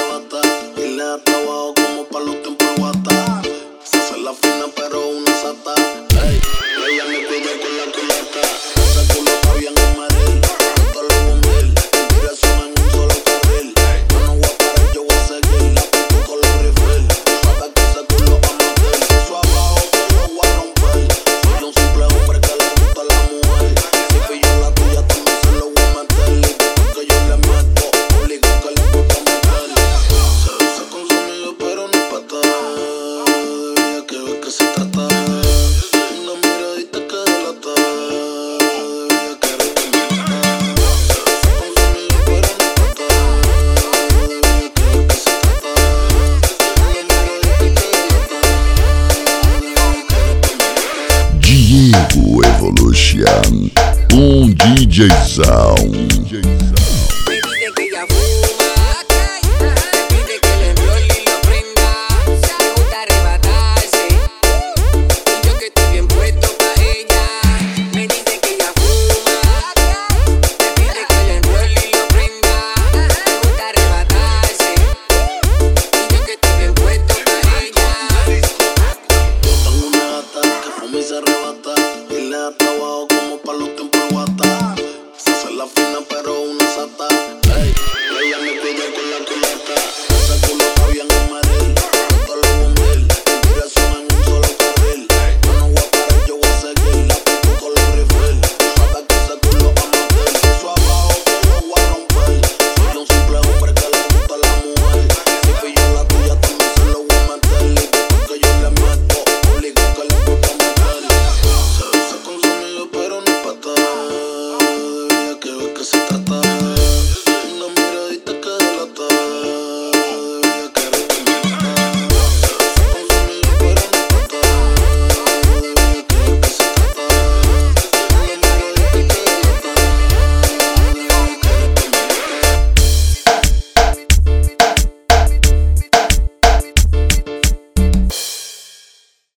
arrebata y le da trabajo como pa' los tiempos guata. Se hace la fina pero una sata. Ey, ella me cuida con la culata. Ese culo está bien en Madrid, esto lo bombil, en dirección en un solo carril. Yo no voy a parar, yo voy a seguir, la pico con los rifles. Sabes que ese culo va a meter, eso abajo que lo voy a romper. Soy un simple hombre que le gusta a la mujer. Si pillo la tuya también se lo voy a meter. Y después que yo le meto, obligo que le gusta meter. Se usa con su amigo pero no es pata. Debía que ver que se trata. Una miradita que delata. Debía que recomendar. Se usa con su amigo pero no es pata. Debía que ver que se trata. Una miradita que delata. Debía que recomendar. Diego Evolution, DJ Zão.